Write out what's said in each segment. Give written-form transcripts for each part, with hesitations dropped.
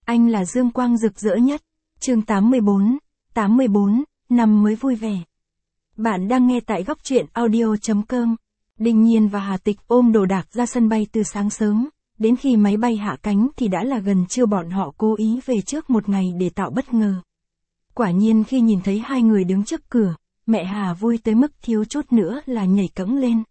anh là dương quang rực rỡ nhất. Chương 84, năm mới vui vẻ. Bạn đang nghe tại góc truyện audio.com. Đinh Nhiên và Hà Tịch ôm đồ đạc ra sân bay từ sáng sớm, đến khi máy bay hạ cánh thì đã là gần trưa. Bọn họ cố ý về trước một ngày để tạo bất ngờ. Quả nhiên khi nhìn thấy hai người đứng trước cửa, mẹ Hà vui tới mức thiếu chút nữa là nhảy cẫng lên.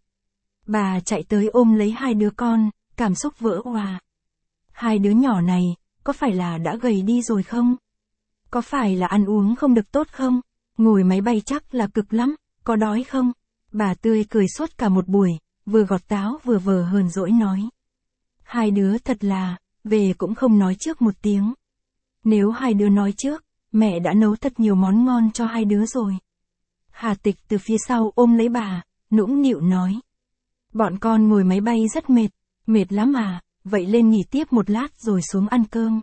Bà chạy tới ôm lấy hai đứa con, cảm xúc vỡ òa. Hai đứa nhỏ này, có phải là đã gầy đi rồi không? Có phải là ăn uống không được tốt không? Ngồi máy bay chắc là cực lắm, có đói không? Bà tươi cười suốt cả một buổi, vừa gọt táo vừa vờ hờn dỗi nói. Hai đứa thật là, về cũng không nói trước một tiếng. Nếu hai đứa nói trước, mẹ đã nấu thật nhiều món ngon cho hai đứa rồi. Hà Tịch từ phía sau ôm lấy bà, nũng nịu nói. Bọn con ngồi máy bay rất mệt lắm à, vậy lên nghỉ tiếp một lát rồi xuống ăn cơm.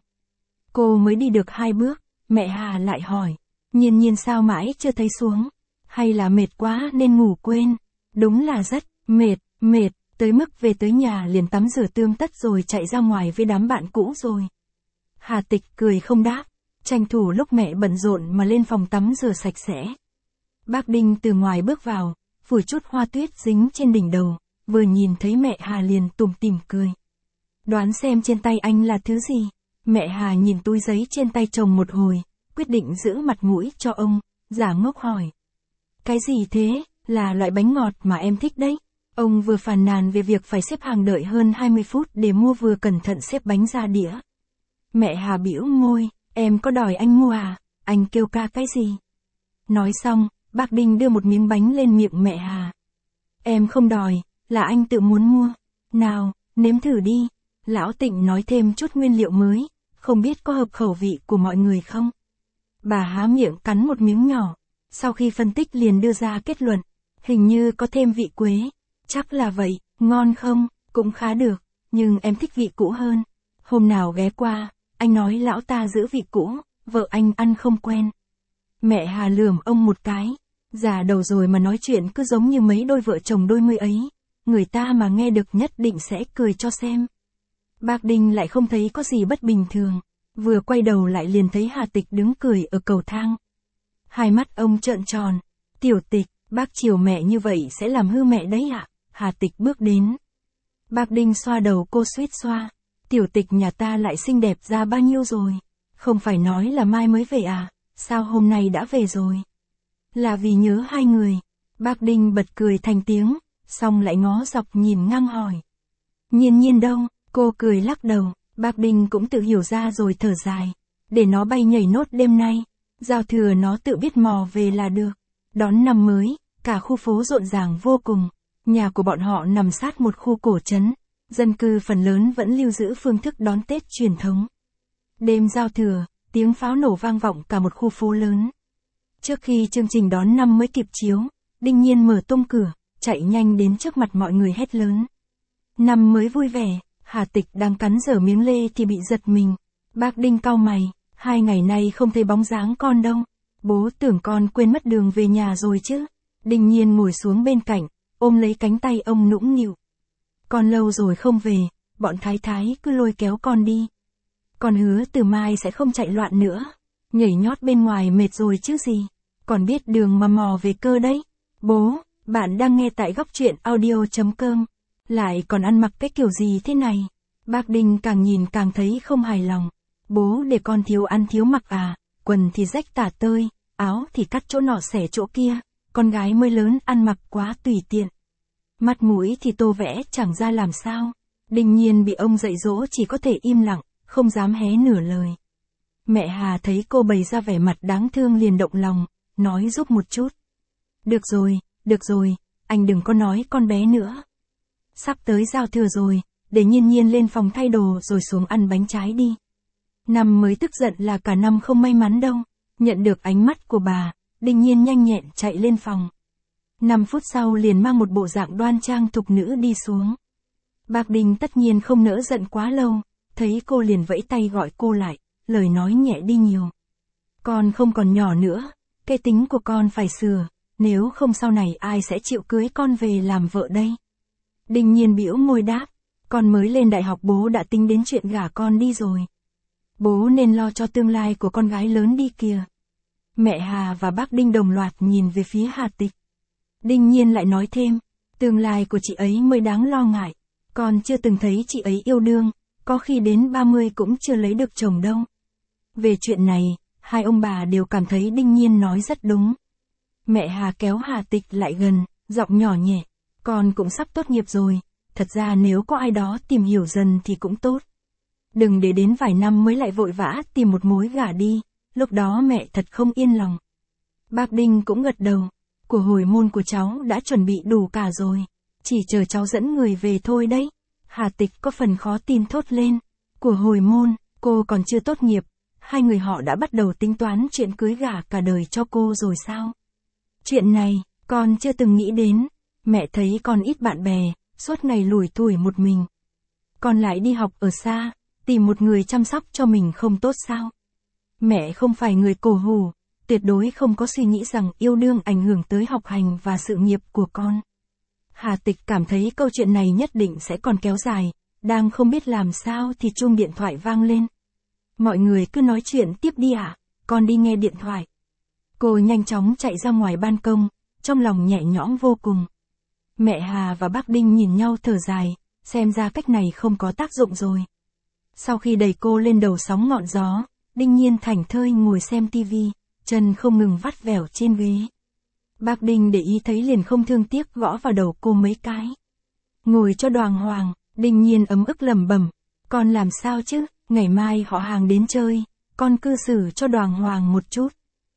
Cô mới đi được 2 bước, mẹ Hà lại hỏi, Nhiên sao mãi chưa thấy xuống, hay là mệt quá nên ngủ quên. Đúng là rất mệt, tới mức về tới nhà liền tắm rửa tươm tất rồi chạy ra ngoài với đám bạn cũ rồi. Hà Tịch cười không đáp, tranh thủ lúc mẹ bận rộn mà lên phòng tắm rửa sạch sẽ. Bác Đinh từ ngoài bước vào, phủi chút hoa tuyết dính trên đỉnh đầu, vừa nhìn thấy mẹ Hà liền tủm tỉm cười. Đoán xem trên tay anh là thứ gì? Mẹ Hà nhìn túi giấy trên tay chồng một hồi, quyết định giữ mặt mũi cho ông, giả ngốc hỏi. Cái gì thế? Là loại bánh ngọt mà em thích đấy. Ông vừa phàn nàn về việc phải xếp hàng đợi hơn 20 phút để mua vừa cẩn thận xếp bánh ra đĩa. Mẹ Hà bĩu môi, em có đòi anh mua à? Anh kêu ca cái gì? Nói xong, bác Đinh đưa một miếng bánh lên miệng mẹ Hà. Em không đòi, là anh tự muốn mua. Nào, nếm thử đi. Lão Tịnh nói thêm chút nguyên liệu mới, không biết có hợp khẩu vị của mọi người không? Bà há miệng cắn một miếng nhỏ, sau khi phân tích liền đưa ra kết luận, hình như có thêm vị quế. Chắc là vậy, ngon không? Cũng khá được, nhưng em thích vị cũ hơn. Hôm nào ghé qua, anh nói lão ta giữ vị cũ, vợ anh ăn không quen. Mẹ Hà lườm ông một cái, già đầu rồi mà nói chuyện cứ giống như mấy đôi vợ chồng đôi mươi ấy, người ta mà nghe được nhất định sẽ cười cho xem. Bác Đinh lại không thấy có gì bất bình thường, vừa quay đầu lại liền thấy Hà Tịch đứng cười ở cầu thang. Hai mắt ông trợn tròn, Tiểu Tịch, bác chiều mẹ như vậy sẽ làm hư mẹ đấy ạ. Hà Tịch bước đến. Bác Đinh xoa đầu cô suýt xoa, Tiểu Tịch nhà ta lại xinh đẹp ra bao nhiêu rồi? Không phải nói là mai mới về à, sao hôm nay đã về rồi? Là vì nhớ hai người. Bác Đinh bật cười thành tiếng, xong lại ngó dọc nhìn ngang hỏi. Nhiên đâu? Cô cười lắc đầu, bác Đinh cũng tự hiểu ra rồi thở dài. Để nó bay nhảy nốt đêm nay, giao thừa nó tự biết mò về là được. Đón năm mới, cả khu phố rộn ràng vô cùng. Nhà của bọn họ nằm sát một khu cổ trấn, dân cư phần lớn vẫn lưu giữ phương thức đón Tết truyền thống. Đêm giao thừa, tiếng pháo nổ vang vọng cả một khu phố lớn. Trước khi chương trình đón năm mới kịp chiếu, Đinh Nhiên mở tung cửa, chạy nhanh đến trước mặt mọi người hét lớn. Năm mới vui vẻ. Hà Tịch đang cắn dở miếng lê thì bị giật mình. Bác Đinh cau mày, 2 ngày nay không thấy bóng dáng con đâu. Bố tưởng con quên mất đường về nhà rồi chứ. Đinh Nhiên ngồi xuống bên cạnh, ôm lấy cánh tay ông nũng nịu. Con lâu rồi không về, bọn thái thái cứ lôi kéo con đi. Con hứa từ mai sẽ không chạy loạn nữa. Nhảy nhót bên ngoài mệt rồi chứ gì. Còn biết đường mà mò về cơ đấy. Bố, bạn đang nghe tại góc truyện audio.com. Lại còn ăn mặc cái kiểu gì thế này? Bác Đinh càng nhìn càng thấy không hài lòng. Bố để con thiếu ăn thiếu mặc à? Quần thì rách tả tơi, áo thì cắt chỗ nọ xẻ chỗ kia. Con gái mới lớn ăn mặc quá tùy tiện. Mặt mũi thì tô vẽ chẳng ra làm sao. Đinh Nhiên bị ông dạy dỗ chỉ có thể im lặng, không dám hé nửa lời. Mẹ Hà thấy cô bày ra vẻ mặt đáng thương liền động lòng, nói giúp một chút. Được rồi, anh đừng có nói con bé nữa. Sắp tới giao thừa rồi, để Nhiên lên phòng thay đồ rồi xuống ăn bánh trái đi. Năm mới tức giận là cả năm không may mắn đâu. Nhận được ánh mắt của bà, Đinh Nhiên nhanh nhẹn chạy lên phòng. 5 phút sau liền mang một bộ dạng đoan trang thục nữ đi xuống. Bác Đinh tất nhiên không nỡ giận quá lâu, thấy cô liền vẫy tay gọi cô lại, lời nói nhẹ đi nhiều. Con không còn nhỏ nữa, cái tính của con phải sửa, nếu không sau này ai sẽ chịu cưới con về làm vợ đây? Đinh Nhiên bĩu môi đáp, con mới lên đại học bố đã tính đến chuyện gả con đi rồi. Bố nên lo cho tương lai của con gái lớn đi kìa. Mẹ Hà và bác Đinh đồng loạt nhìn về phía Hà Tịch. Đinh Nhiên lại nói thêm, tương lai của chị ấy mới đáng lo ngại. Con chưa từng thấy chị ấy yêu đương, có khi đến 30 cũng chưa lấy được chồng đâu. Về chuyện này, hai ông bà đều cảm thấy Đinh Nhiên nói rất đúng. Mẹ Hà kéo Hà Tịch lại gần, giọng nhỏ nhẹ, con cũng sắp tốt nghiệp rồi, thật ra nếu có ai đó tìm hiểu dần thì cũng tốt. Đừng để đến vài năm mới lại vội vã tìm một mối gả đi, lúc đó mẹ thật không yên lòng. Bác Đinh cũng gật đầu, của hồi môn của cháu đã chuẩn bị đủ cả rồi, chỉ chờ cháu dẫn người về thôi đấy. Hà Tịch có phần khó tin thốt lên, của hồi môn, cô còn chưa tốt nghiệp, hai người họ đã bắt đầu tính toán chuyện cưới gả cả đời cho cô rồi sao? Chuyện này, con chưa từng nghĩ đến, mẹ thấy con ít bạn bè, suốt ngày lủi thủi một mình. Con lại đi học ở xa, tìm một người chăm sóc cho mình không tốt sao? Mẹ không phải người cổ hủ, tuyệt đối không có suy nghĩ rằng yêu đương ảnh hưởng tới học hành và sự nghiệp của con. Hà Tịch cảm thấy câu chuyện này nhất định sẽ còn kéo dài, đang không biết làm sao thì chuông điện thoại vang lên. Mọi người cứ nói chuyện tiếp đi ạ, con đi nghe điện thoại. Cô nhanh chóng chạy ra ngoài ban công, trong lòng nhẹ nhõm vô cùng. Mẹ Hà và bác Đinh nhìn nhau thở dài, xem ra cách này không có tác dụng rồi. Sau khi đẩy cô lên đầu sóng ngọn gió, Đinh Nhiên thảnh thơi ngồi xem tivi, chân không ngừng vắt vẻo trên ghế. Bác Đinh để ý thấy liền không thương tiếc gõ vào đầu cô mấy cái. Ngồi cho đoàng hoàng, Đinh Nhiên ấm ức lẩm bẩm, con làm sao chứ, ngày mai họ hàng đến chơi, con cư xử cho đoàng hoàng một chút.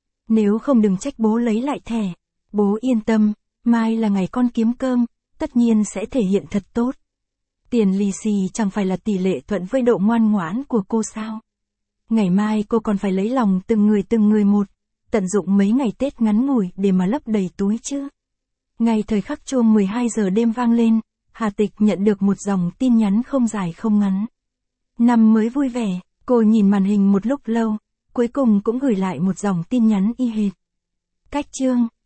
Nếu không đừng trách bố lấy lại thẻ, bố yên tâm, mai là ngày con kiếm cơm, tất nhiên sẽ thể hiện thật tốt. Tiền lì xì chẳng phải là tỷ lệ thuận với độ ngoan ngoãn của cô sao? Ngày mai cô còn phải lấy lòng từng người một, tận dụng mấy ngày Tết ngắn ngủi để mà lấp đầy túi chứ. Ngay thời khắc chuông 12 giờ đêm vang lên, Hà Tịch nhận được một dòng tin nhắn không dài không ngắn. Năm mới vui vẻ, cô nhìn màn hình một lúc lâu, cuối cùng cũng gửi lại một dòng tin nhắn y hệt. Cách chương